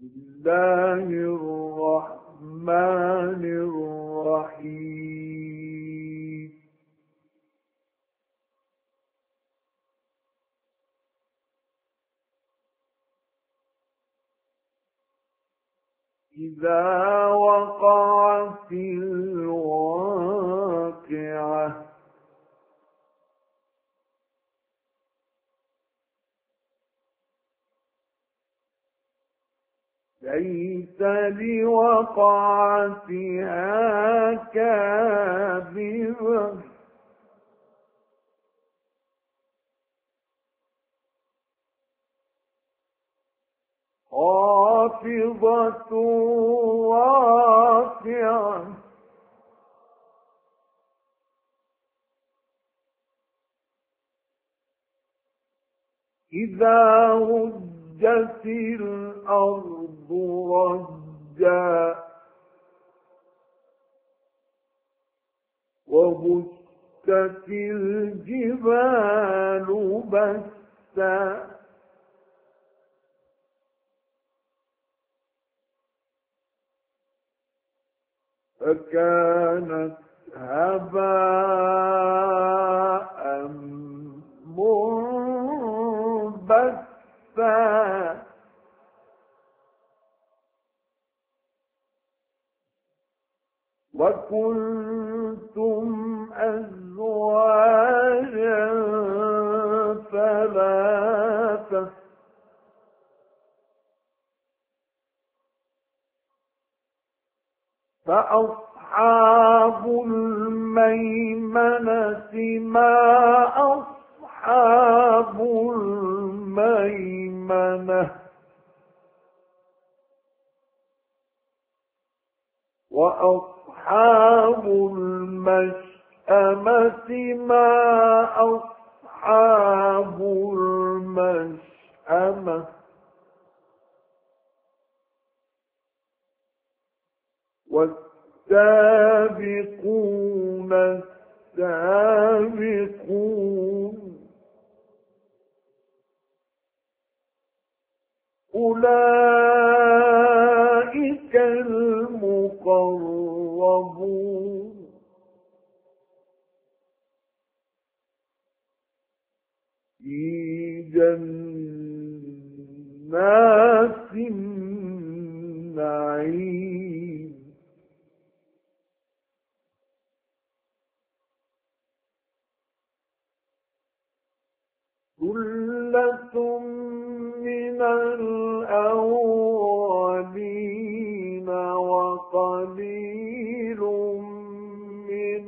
الله الرحمن الرحيم إذا وقعت الواقعة ليس لوقعتها كاذبة خافضة رافعة إذا رجت الأرض رجا وبست الجبال بسا فكانت هباء منبثا وكنتم أزواجا ثلاثة فأصحاب الميمنة ما أصحاب الميمنة وأصحاب المشأمة ما أصحاب المشأمة والسابقون السابقون أولئك المقربون في جنات النعيم ثلة من الأولين وقليل من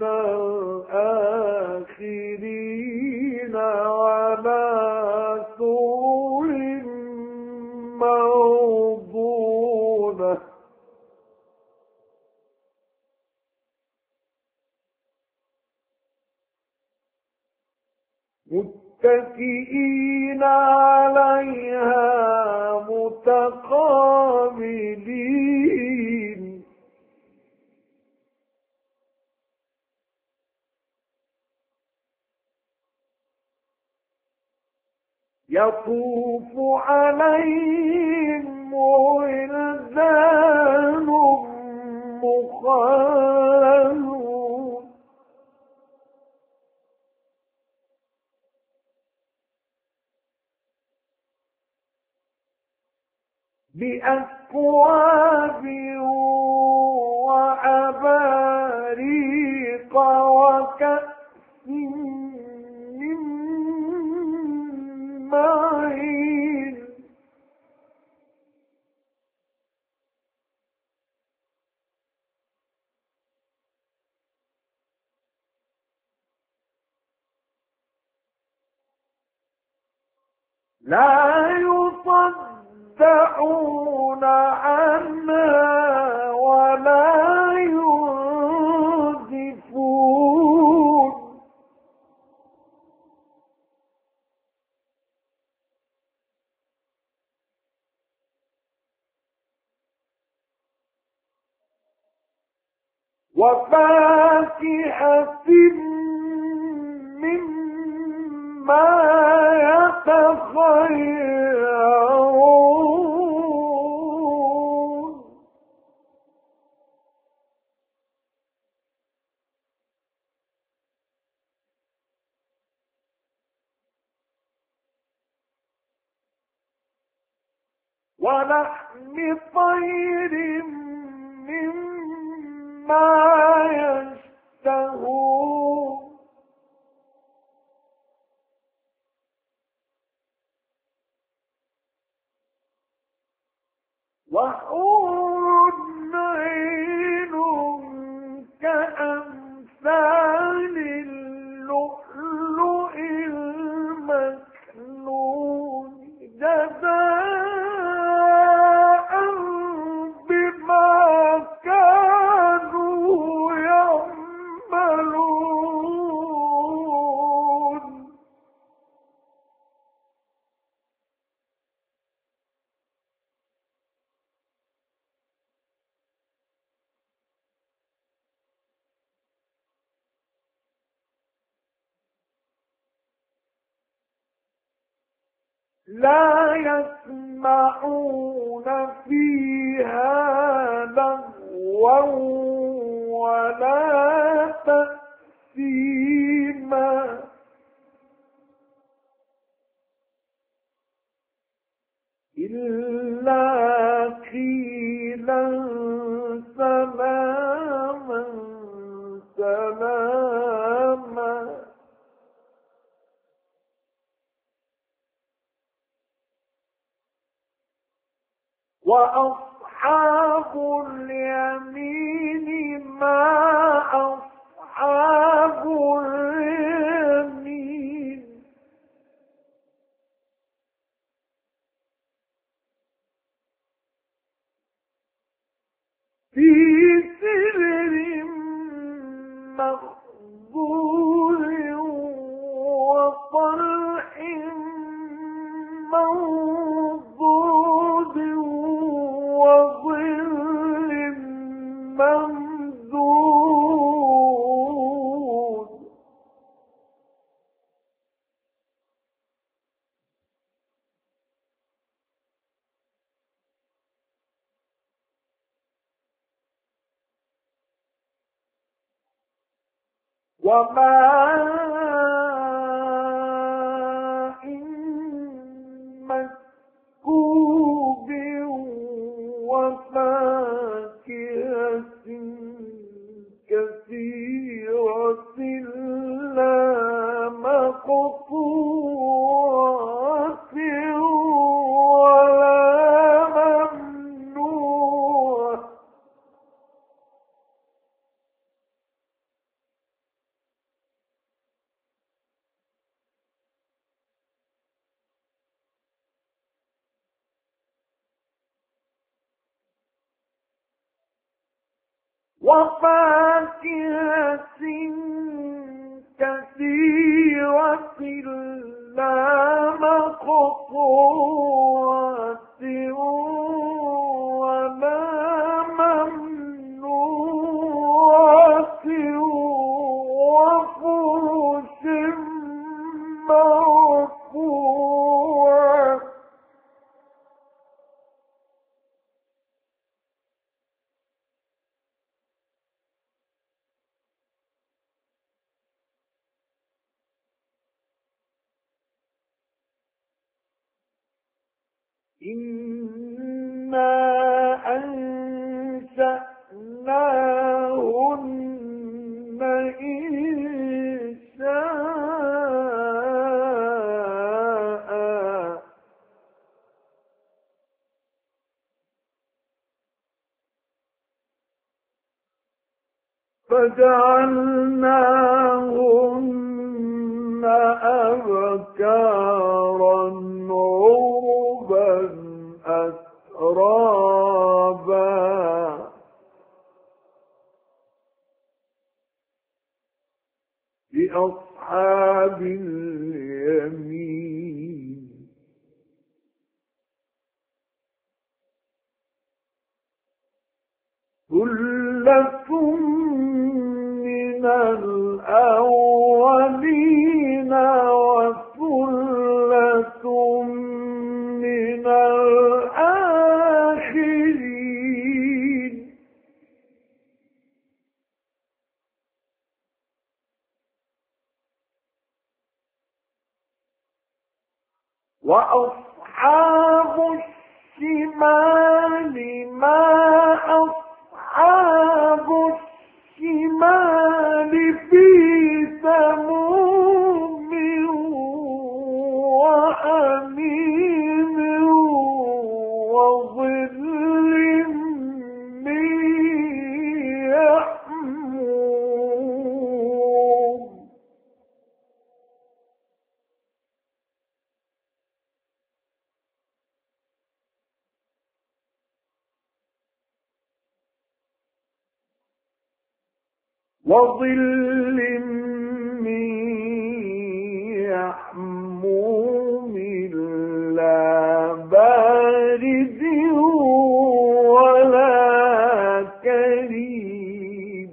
الآخرين على سرر موضونة متكئين عليها متقابلين يطوف عليهم ولدان مخلدون بأكواب وأباريق وكأس من معين لا يصدعون عنها ولا ينزفون وفاكهة مما يتخيرون ولحم طير مما يشتهون وحور عين كأمثال اللؤلؤ المكنون جزاء بما كانوا يعملون لا يسمعون فيها لغوا ولا تأثيما إلا قيلا سلاما سلاما وأصحاب اليمين ما أصحاب اليمين في سدر مخضود وطلح منضود وظل ممدود وماء مسكوب وفاكهة كثيرة لا مقطوعة ولا ممنوعة وفاكهة كثيرة لا مقطوعة ولا ممنوعة وفرش مرفوعة إنا أنشأناهن إنشاء فجعلناهن أبكارا عربا أترابا لأصحاب اليمين ثلة من الأولين وثلة من الآخرين وأصحاب الشمال ما أصحاب الشمال في سموم وحميم وظل من يحموم وظل من يحموم لا بارد ولا كريم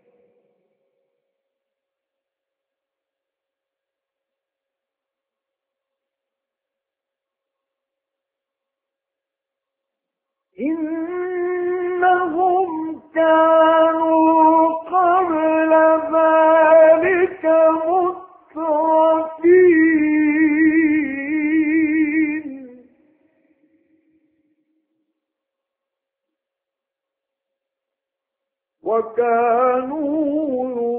إنهم كانوا قبل ذلك مترفين وكانوا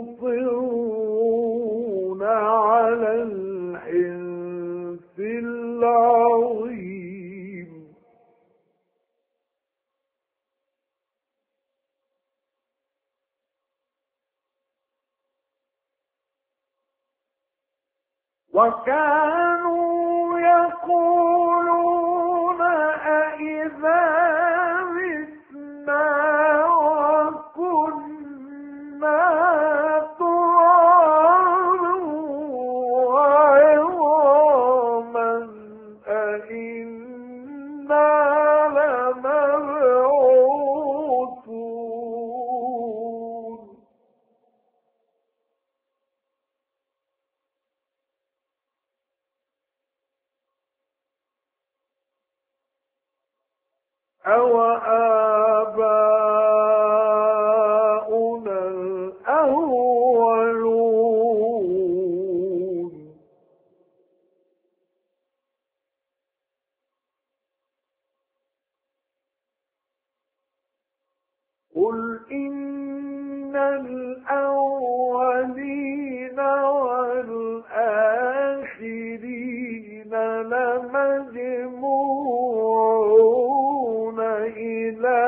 يصرون على الحنث العظيم وكانوا يقولون أإذا متنا وكنا ترابا وعظاما أإنا لمبعوثون أَوَآبَاؤُنَا الْأَوَّلُونَ قُلْ إِنَّ الْأَوَّلِينَ وَالْآخِرِينَ لَمَجْمُوعُونَ إِلَى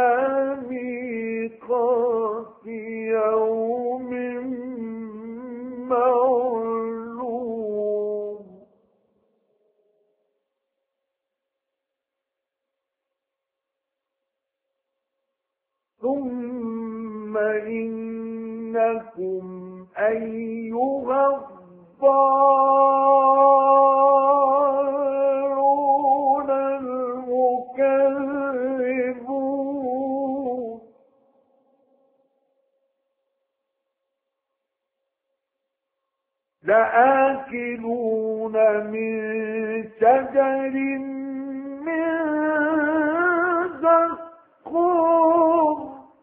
مِيقَاتِ يَوْمٍ معلوم ثم إنكم أيها الضالون المكذبون لآكلون من شجر من زقوم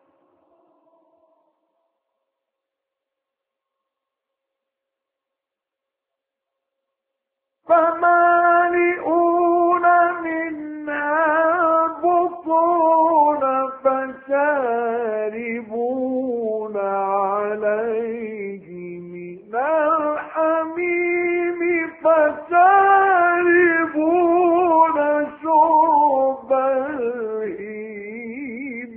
فمالئون منها بطون فشاربون عليه من الحميم فشاربون شرب الهيم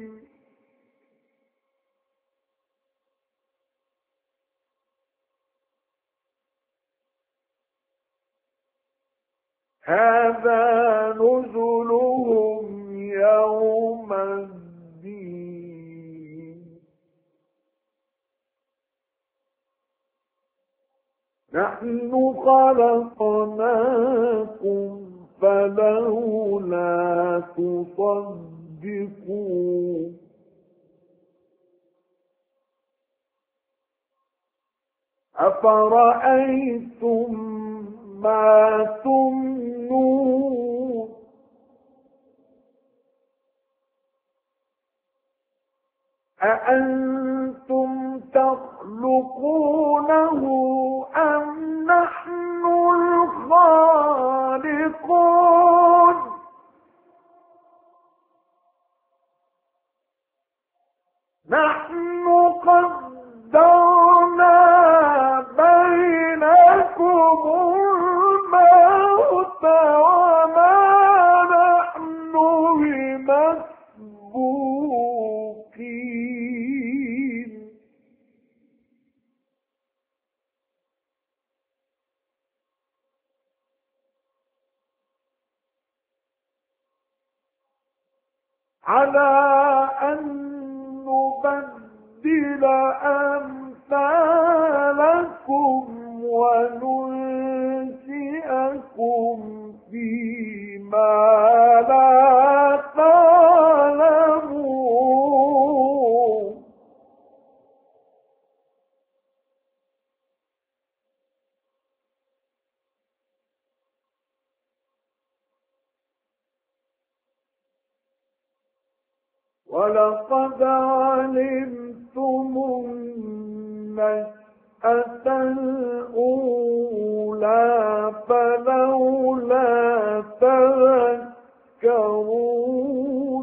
هذا نزلهم يوم الدين نحن خلقناكم فلولا تصدقون أفرأيتم ما تمنون أأنتم تخلقونه أم نحن الخالقون على أن نبدل أمثالكم وننشئكم فيما لا تعلمون. ولقد علمتم النشأة الأولى فلولا تذكرون.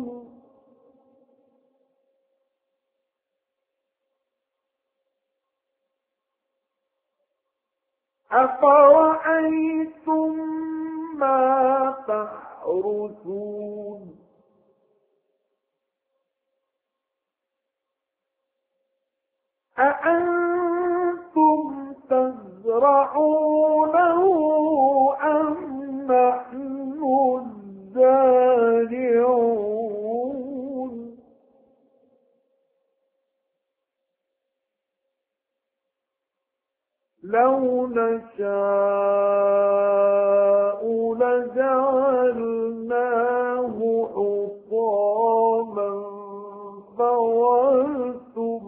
أفرأيتم ما تحرثون أأنتم تزرعونه أم نحن الزارعون؟ لو نشاء لجعلناه حطاما فظلتم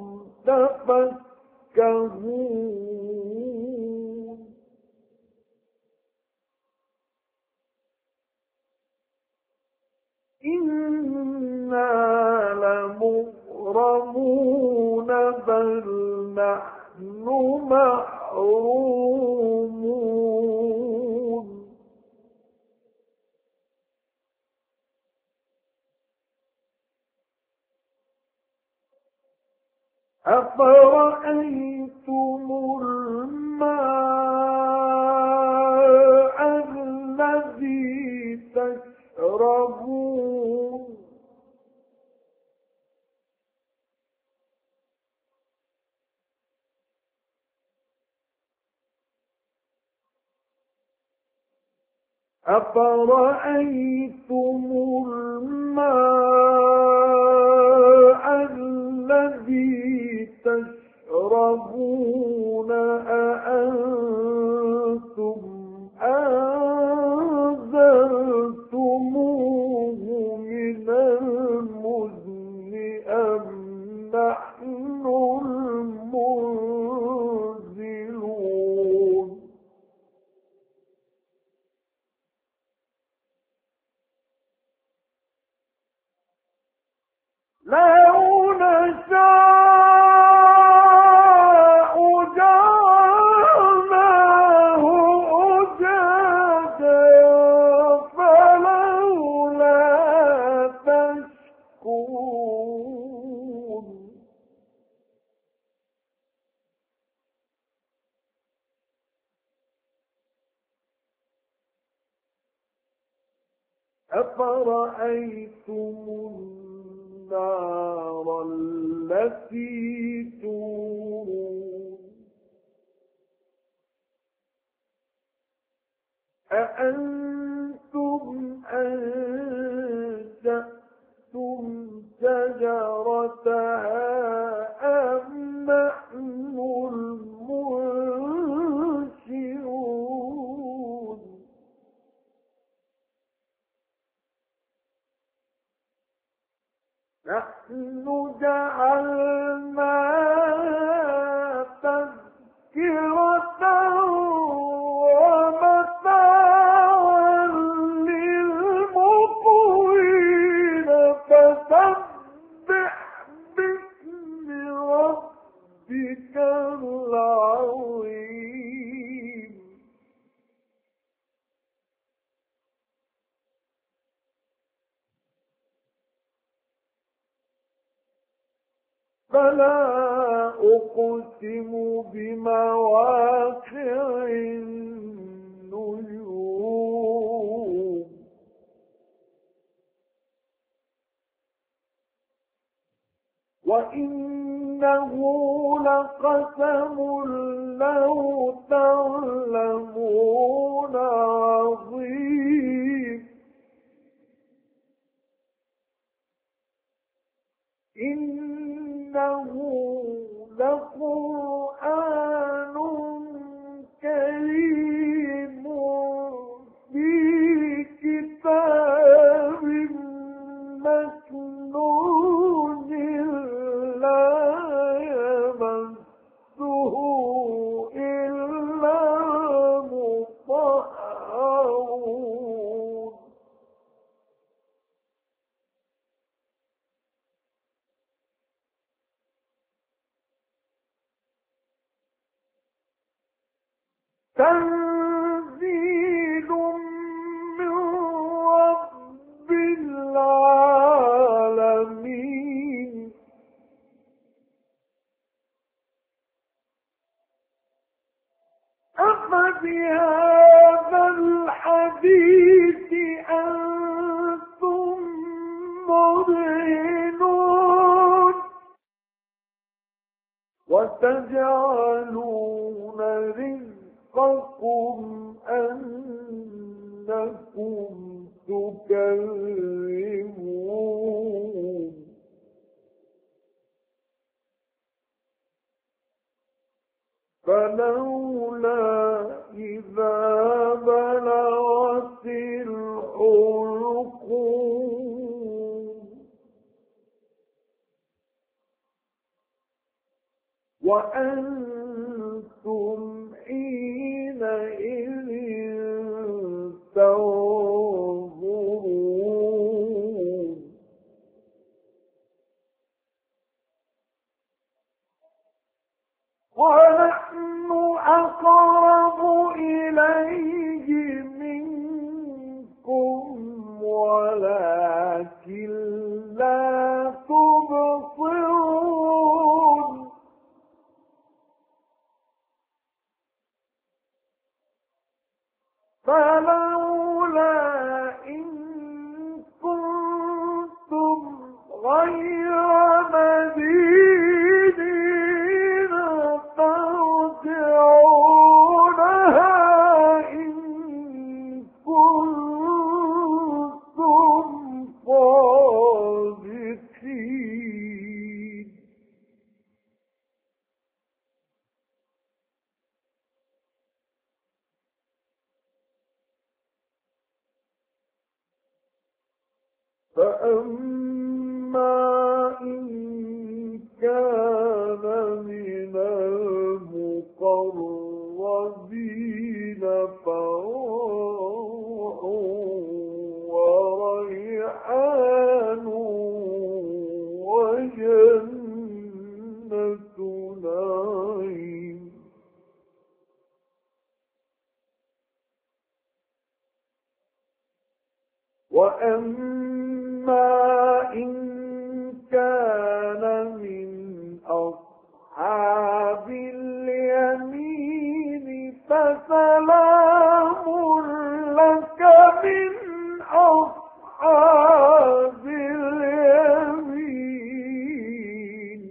تفكهون. إنا لمغرمون بل نحن محرومون. أفرأيتم الماء الذي تشربون أفرأيتم الماء الذي تشربون أأنتم أنزلتموه من المزن أم نحن المنزلون؟ لو نشاء جعلناه أجاجا فلولا تشكرون. أفرأيتم النار التي تورون أأنتم أنشأتم شجرتها أم نحن المنشئون؟ نحن جعلناها تذكرة ومتاعا للمقوين فسبح باسم ربك العظيم. فلا أقسم بمواقع النجوم وإنه لقسم لو تعلمون عظيم. لقرآن كريم في كتاب مكنون لا يمسه إلا المطهرون تنزيل من رب العالمين أفبهذا الحديث أنتم مدهنون وتجعلون رزقكم أنكم تكذبون فلولا إذا بلغت الحلقوم وأنتم حينئذ تنظرون ونحن أقرب إليه منكم ولكن لا تبصرون فلولا إن كنتم غير مدينين ترجعونها إن كنتم صادقين فأما إن كان من المقربين فروح وريحان وجنة نعيم وأما إن كان من أصحاب اليمين فسلام لك من أصحاب اليمين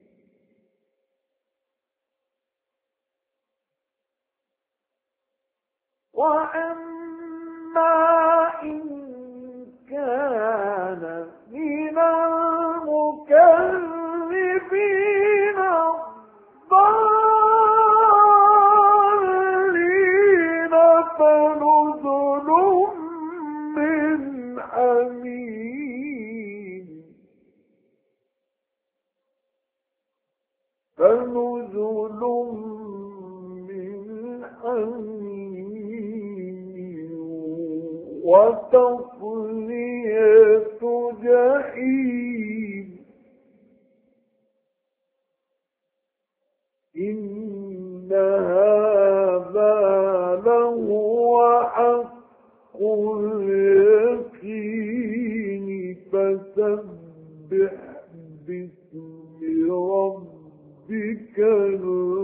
وأما إن كان من المكذبين الضالين فنزل من حميم وتصلية جحيم إن هذا لهو حق اليقين فسبح باسم ربك